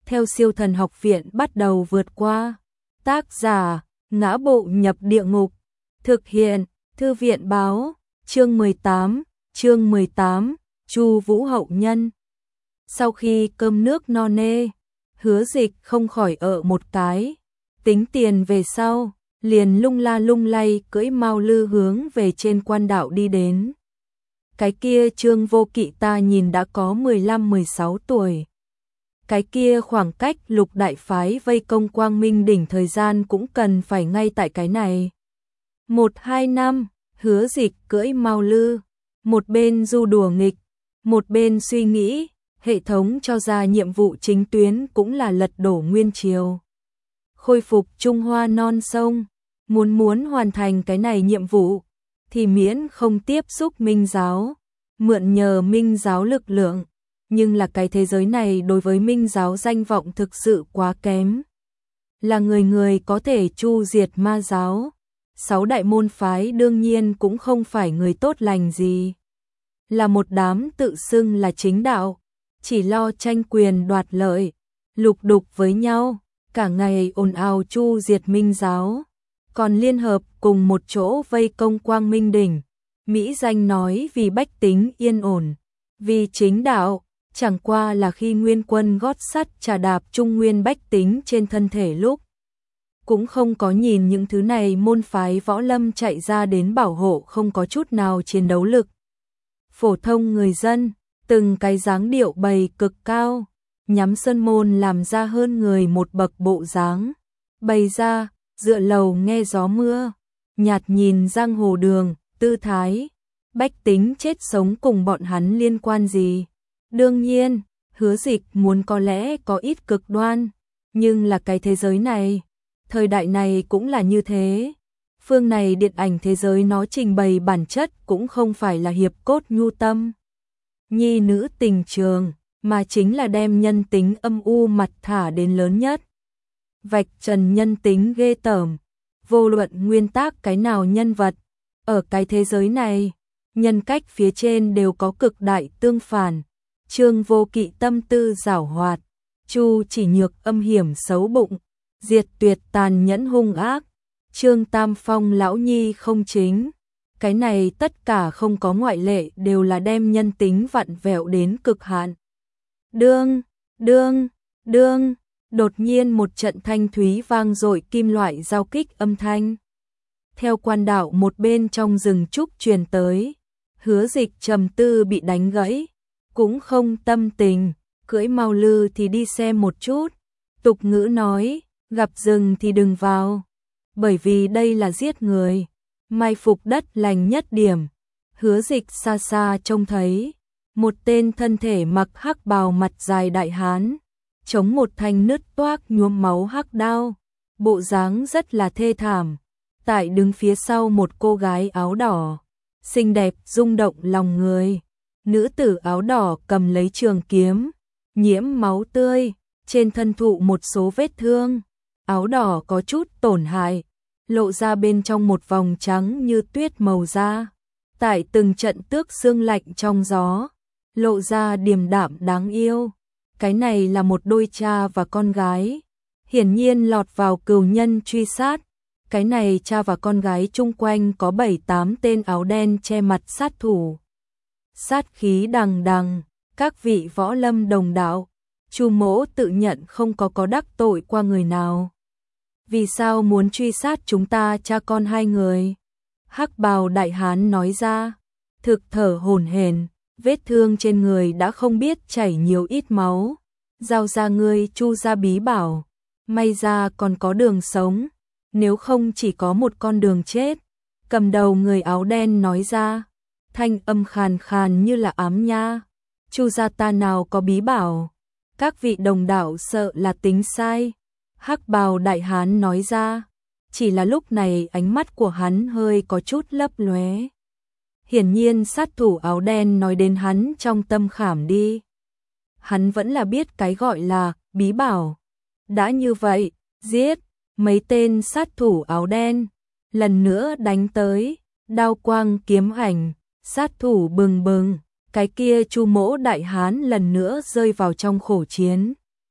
theo Siêu Thần Học Viện bắt đầu vượt qua. Tác giả: Ngã Bộ Nhập Địa Ngục. Thực hiện: Thư viện báo. Chương 18, Chu Vũ hậu nhân. Sau khi cơm nước no nê, Hứa Dịch không khỏi một cái, tính tiền về sau, liền lung la lung lay cưỡi Mao Lư hướng về trên quan đạo đi đến. Cái kia Trương Vô Kỵ ta nhìn đã có 15-16 tuổi. Cái kia khoảng cách Lục đại phái vây công Quang Minh đỉnh thời gian cũng cần phải ngay tại cái này. 1-2 năm, Hứa Dịch cưỡi Mao Lư, một bên du đùa nghịch, một bên suy nghĩ, hệ thống cho ra nhiệm vụ chính tuyến cũng là lật đổ Nguyên Triều, khôi phục Trung Hoa non sông. Muốn hoàn thành cái này nhiệm vụ thì miễn không tiếp xúc Minh giáo, mượn nhờ Minh giáo lực lượng, nhưng là cái thế giới này đối với Minh giáo danh vọng thực sự quá kém. Là người có thể chu diệt ma giáo, 6 đại môn phái đương nhiên cũng không phải người tốt lành gì. Là một đám tự xưng là chính đạo, chỉ lo tranh quyền đoạt lợi, lục đục với nhau, cả ngày ồn ào chu diệt Minh giáo, còn liên hợp cùng một chỗ vây công Quang Minh đỉnh. Mỹ danh nói vì bách tính yên ổn, vì chính đạo, chẳng qua là khi Nguyên quân gót sắt trà đạp Trung Nguyên bách tính trên thân thể lúc. Cũng không có nhìn những thứ này môn phái võ lâm chạy ra đến bảo hộ không có chút nào chiến đấu lực. Phổ thông người dân, từng cái dáng điệu bày cực cao, nhắm sơn môn làm ra hơn người một bậc bộ dáng, bày ra, dựa lầu nghe gió mưa, nhạt nhìn giang hồ đường, tư thái, bách tính chết sống cùng bọn hắn liên quan gì. Đương nhiên, Hứa Dịch muốn có lẽ có ít cực đoan, nhưng là cái thế giới này, thời đại này cũng là như thế. Phương này điện ảnh thế giới nó trình bày bản chất cũng không phải là hiệp cốt nhu tâm, nhi nữ tình trường, mà chính là đem nhân tính âm u mặt thả đến lớn nhất. Vạch trần nhân tính ghê tởm, vô luận nguyên tắc cái nào nhân vật, ở cái thế giới này, nhân cách phía trên đều có cực đại tương phản. Trương Vô Kỵ tâm tư giảo hoạt, Chu Chỉ Nhược âm hiểm xấu bụng, Diệt Tuyệt tàn nhẫn hung ác, Trương Tam Phong lão nhi không chính. Cái này tất cả không có ngoại lệ đều là đem nhân tính vặn vẹo đến cực hạn. Đương, đột nhiên một trận thanh thúy vang dội kim loại giao kích âm thanh. Theo quan đạo một bên trong rừng trúc truyền tới, Hứa Dịch trầm tư bị đánh gãy, cũng không tâm tình, cưỡi Mao Lư thì đi xem một chút. Tục ngữ nói, gặp rừng thì đừng vào, bởi vì đây là giết người, mai phục đất lành nhất điểm. Hứa Dịch xa xa trông thấy một tên thân thể mặc hắc bào mặt dài đại hán, chống một thanh nứt toác nhuốm máu hắc đao, bộ dáng rất là thê thảm. Tại đứng phía sau một cô gái áo đỏ, xinh đẹp rung động lòng người. Nữ tử áo đỏ cầm lấy trường kiếm, nhiễm máu tươi, trên thân thụ một số vết thương, áo đỏ có chút tổn hại, lộ ra bên trong một vòng trắng như tuyết màu da. Tại từng trận tước xương lạnh trong gió, lộ ra điềm đạm đáng yêu. Cái này là một đôi cha và con gái, hiển nhiên lọt vào cừu nhân truy sát. Cái này cha và con gái chung quanh có 7-8 tên áo đen che mặt sát thủ. Sát khí đằng đằng, các vị võ lâm đồng đạo, Chu mỗ tự nhận không có đắc tội qua người nào. Vì sao muốn truy sát chúng ta cha con hai người? Hắc bào đại hán nói ra, thực thở hổn hển, vết thương trên người đã không biết chảy nhiều ít máu. Giao ra ngươi Chu gia bí bảo, may ra còn có đường sống, nếu không chỉ có một con đường chết. Cầm đầu người áo đen nói ra, thanh âm khàn khàn như là ám nha. Chu gia ta nào có bí bảo, các vị đồng đạo sợ là tính sai. Hắc bào đại hán nói ra, chỉ là lúc này ánh mắt của hắn hơi có chút lấp lóe. Hiển nhiên sát thủ áo đen nói đến hắn trong tâm khảm đi. Hắn vẫn là biết cái gọi là bí bảo. Đã như vậy, giết mấy tên sát thủ áo đen, lần nữa đánh tới, đao quang kiếm ảnh, sát thủ bừng bừng, cái kia Chu mỗ đại hán lần nữa rơi vào trong khổ chiến.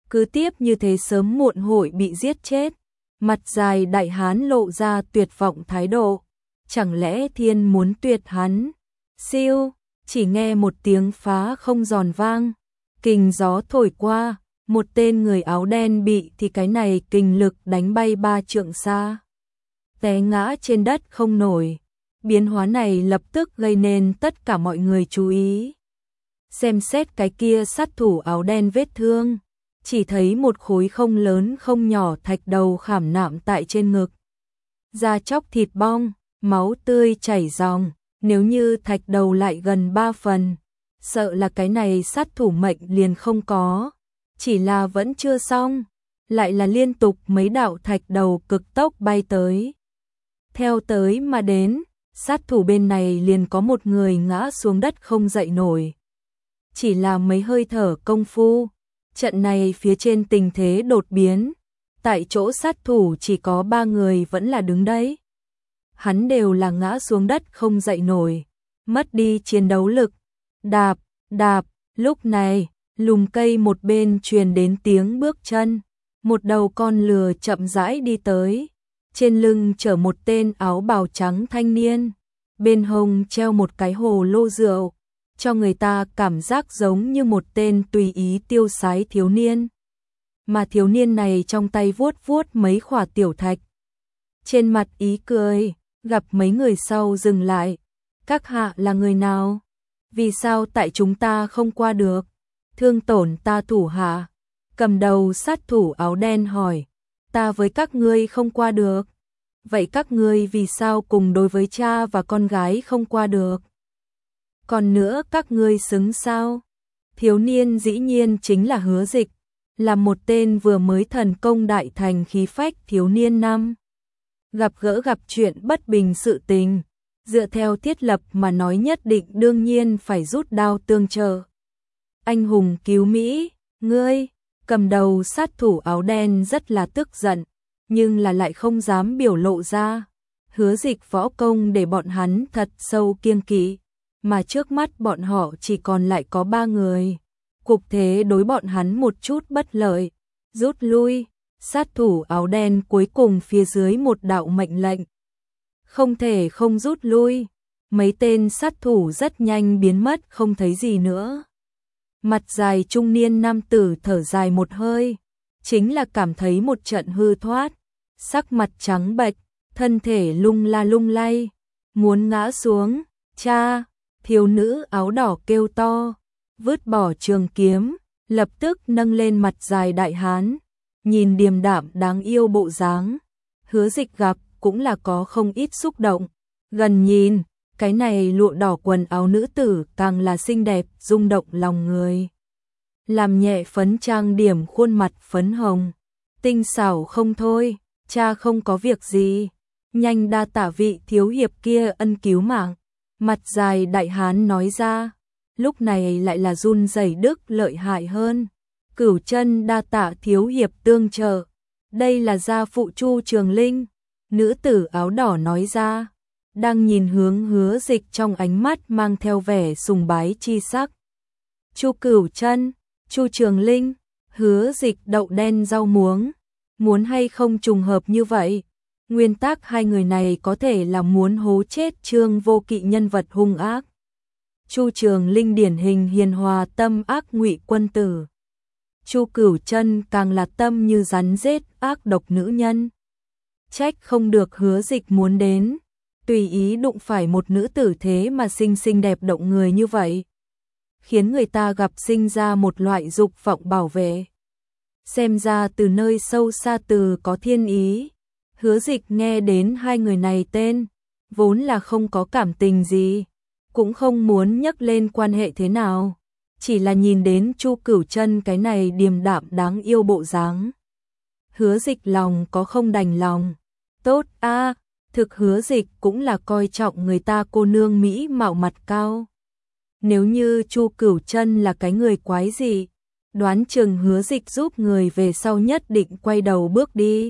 cứ tiếp như thế sớm muộn hội bị giết chết. Mặt dài đại hán lộ ra tuyệt vọng thái độ, chẳng lẽ thiên muốn tuyệt hắn? Siêu, chỉ nghe một tiếng phá không giòn vang, kình gió thổi qua, một tên người áo đen bị thì cái này kình lực đánh bay 3 trượng xa, té ngã trên đất không nổi. Biến hóa này lập tức gây nên tất cả mọi người chú ý. Xem xét cái kia sát thủ áo đen vết thương, chỉ thấy một khối không lớn không nhỏ thạch đầu khảm nạm tại trên ngực. Da chóc thịt bong, máu tươi chảy ròng, nếu như thạch đầu lại gần 3 phần, sợ là cái này sát thủ mệnh liền không có. Chỉ là vẫn chưa xong, lại là liên tục mấy đạo thạch đầu cực tốc bay tới. Theo tới mà đến, sát thủ bên này liền có một người ngã xuống đất không dậy nổi. Chỉ là mấy hơi thở công phu, trận này phía trên tình thế đột biến, tại chỗ sát thủ chỉ có 3 người vẫn là đứng đấy. Hắn đều là ngã xuống đất không dậy nổi, mất đi chiến đấu lực. Đạp, đạp, lúc này, lùm cây một bên truyền đến tiếng bước chân, một đầu con lừa chậm rãi đi tới, trên lưng chở một tên áo bào trắng thanh niên, bên hông treo một cái hồ lô rượu, cho người ta cảm giác giống như một tên tùy ý tiêu sái thiếu niên. Mà thiếu niên này trong tay vuốt vuốt mấy khỏa tiểu thạch, trên mặt ý cười, gặp mấy người sau dừng lại. Các hạ là người nào? Vì sao tại chúng ta không qua được? Thương tổn ta thủ hạ. Cầm đầu sát thủ áo đen hỏi. Ta với các ngươi không qua được. Vậy các ngươi vì sao cùng đối với cha và con gái không qua được? Còn nữa các ngươi xứng sao? Thiếu niên dĩ nhiên chính là Hứa Dịch, là một tên vừa mới thần công đại thành khí phách thiếu niên năm. Gặp gỡ gặp chuyện bất bình sự tình, dựa theo thiết lập mà nói nhất định đương nhiên phải rút đao tương trợ. Anh hùng cứu Mỹ, ngươi, cầm đầu sát thủ áo đen rất là tức giận, nhưng là lại không dám biểu lộ ra. Hứa Dịch võ công để bọn hắn thật sâu kiêng kỵ, mà trước mắt bọn họ chỉ còn lại có 3 người. Cục thế đối bọn hắn một chút bất lợi, rút lui. Sát thủ áo đen cuối cùng phía dưới một đạo mệnh lệnh. Không thể không rút lui. Mấy tên sát thủ rất nhanh biến mất không thấy gì nữa. Mặt dài trung niên nam tử thở dài một hơi, chính là cảm thấy một trận hư thoát, sắc mặt trắng bệch, thân thể lung la lung lay, muốn ngã xuống. Cha! Thiếu nữ áo đỏ kêu to, vứt bỏ trường kiếm, lập tức nâng lên mặt dài đại hán, nhìn điềm đạm đáng yêu bộ dáng. Hứa Dịch gặp cũng là có không ít xúc động, gần nhìn, cái này lụa đỏ quần áo nữ tử càng là xinh đẹp, rung động lòng người. Làm nhẹ phấn trang điểm khuôn mặt phấn hồng, tinh xảo không thôi. Cha không có việc gì, nhanh đa tạ vị thiếu hiệp kia ân cứu mạng. Mặt dài đại hán nói ra, lúc này lại là run rẩy đức lợi hại hơn. Cửu chân đa tạ thiếu hiệp tương trợ, đây là gia phụ Chu Trường Linh. Nữ tử áo đỏ nói ra, đang nhìn hướng Hứa Dịch trong ánh mắt mang theo vẻ sùng bái chi sắc. Chu Cửu Chân, Chu Trường Linh, Hứa Dịch đậu đen rau muống, muốn hay không trùng hợp như vậy. Nguyên tắc hai người này có thể là muốn hố chết Trương Vô Kỵ nhân vật hung ác. Chu Trường Linh điển hình hiền hòa tâm ác ngụy quân tử. Chu Cửu Chân càng là tâm như rắn rết ác độc nữ nhân. Trách không được Hứa Dịch muốn đến, tùy ý đụng phải một nữ tử thế mà xinh đẹp động người như vậy, khiến người ta gặp sinh ra một loại dục vọng bảo vệ. Xem ra từ nơi sâu xa từ có thiên ý. Hứa Dịch nghe đến hai người này tên, vốn là không có cảm tình gì, cũng không muốn nhắc lên quan hệ thế nào, chỉ là nhìn đến Chu Cửu Chân cái này điềm đạm đáng yêu bộ dáng. Hứa Dịch lòng có không đành lòng. Tốt a, thực Hứa Dịch cũng là coi trọng người ta cô nương mỹ mạo mặt cao. Nếu như Chu Cửu Chân là cái người quái gì, đoán chừng Hứa Dịch giúp người về sau nhất định quay đầu bước đi.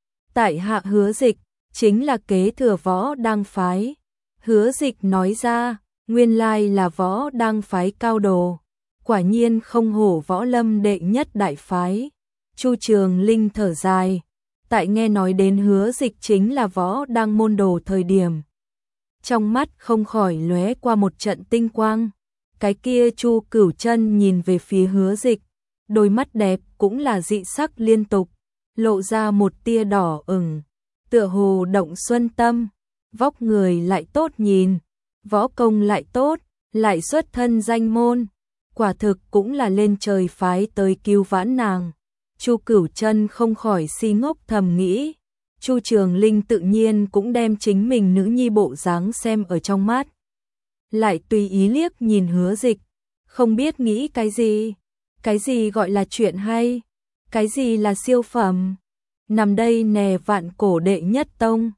Tại hạ Hứa Dịch, chính là kế thừa Võ Đăng phái. Hứa Dịch nói ra, nguyên lai là Võ Đăng phái cao đồ, quả nhiên không hổ Võ Lâm đệ nhất đại phái. Chu Trường Linh thở dài, tại nghe nói đến Hứa Dịch chính là võ đang môn đồ thời điểm. Trong mắt không khỏi lóe qua một trận tinh quang. Cái kia Chu Cửu Chân nhìn về phía Hứa Dịch, đôi mắt đẹp cũng là dị sắc liên tục, lộ ra một tia đỏ ửng, tựa hồ động xuân tâm, vóc người lại tốt nhìn, võ công lại tốt, lại xuất thân danh môn, quả thực cũng là lên trời phái tới cứu vãn nàng. Chu Cửu Chân không khỏi si ngốc thầm nghĩ, Chu Trường Linh tự nhiên cũng đem chính mình nữ nhi bộ dáng xem ở trong mắt. Lại tùy ý liếc nhìn Hứa Dịch, không biết nghĩ cái gì gọi là chuyện hay, cái gì là siêu phẩm. Nằm đây nè vạn cổ đệ nhất tông,